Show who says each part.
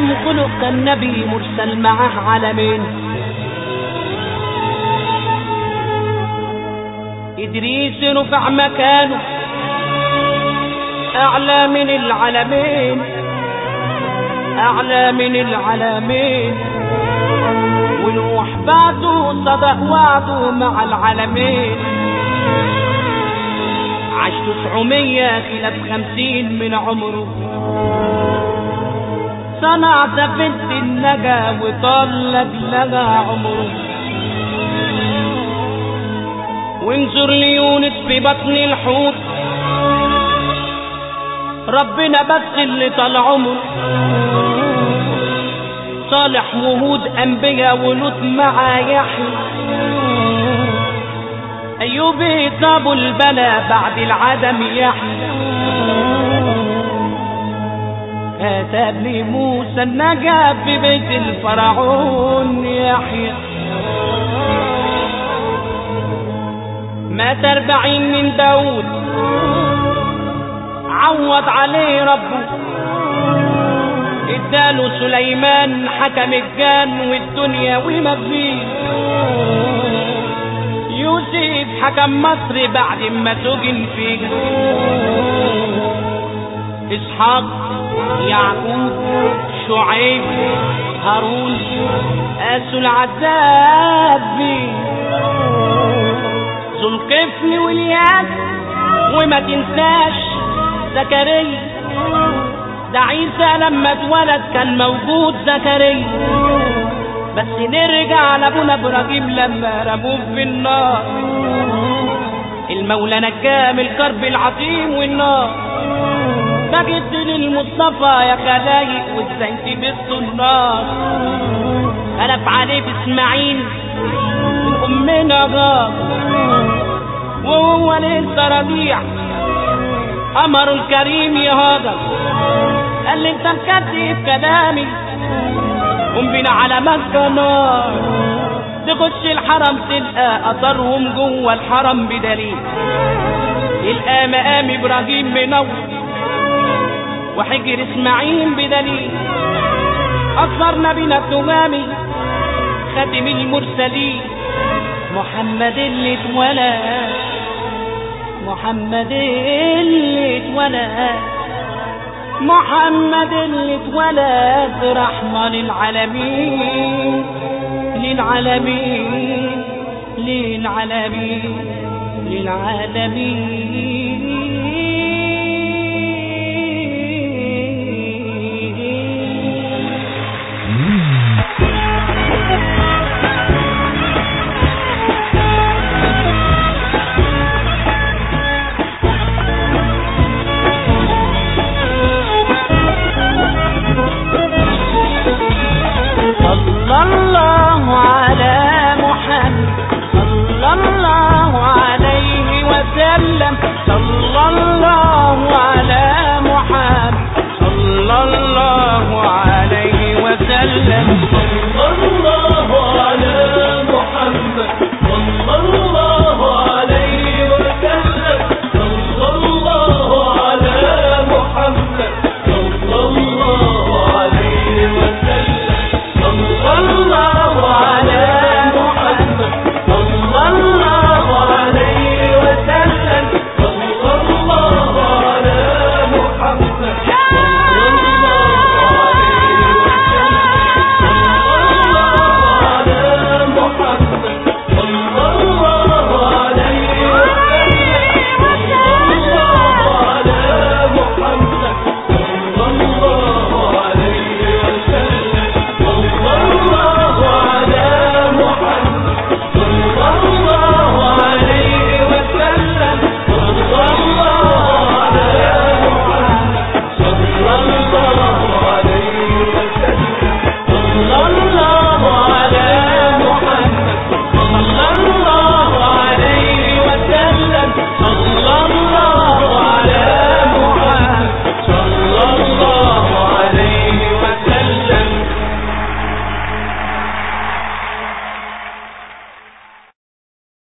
Speaker 1: أحسن خلق كان نبي مرسل معه علمين، إدريس رفع مكانه أعلى من العالمين، أعلى من العالمين. ونوح بعده صدق وعده مع العالمين، عاش 900 خلاف 50 من عمره، صنع سفينة النجا وطلق لها عمره. وانظر ليونس في بطن الحوت، ربنا بس اللي طال عمره. صالح وهود انبياء ولوط مع يحيى، ايوب صابوا البلا بعد العدم يحيى. كتب لي موسى النجاة في بيت الفرعون يحيى. مات 40 من داود عوض عليه ربه، اداله سليمان حكم الجان والدنيا وما فيه. يوسف حكم مصر بعد ما سجن فيها. اسحاق يعقوب شعيب هارون قاسوا العذاب فيه. ذو القفل والياس وما تنساش زكريا، ده عيسى لما اتولد كان موجود زكريا. بس نرجع لابونا ابراهيم لما رموه في النار، المولى نجاه من الكرب العظيم والنار. ده جد للمصطفى يا خلايق وازاي تبصوا النار. قلب عليه باسماعيل من امنا غاب، وهو لسه رضيع امر الكريم يا هاجر. قال لي انت مكذب كلامي، قوم بينا على مكة نار. تخش الحرم تلقى اثرهم جوه الحرم بدليل، تلقى مقام ابراهيم منور وحجر اسماعيل بدليل. اكثر نبينا التمامي خاتم المرسلين، محمد اللي اتولد، محمد اللي اتولد، محمد اللي اتولد رحمة للعالمين، للعالمين، للعالمين، للعالمين. صلى الله على محمد، صلى الله عليه وسلم، صلى الله على محمد، صلى الله عليه وسلم.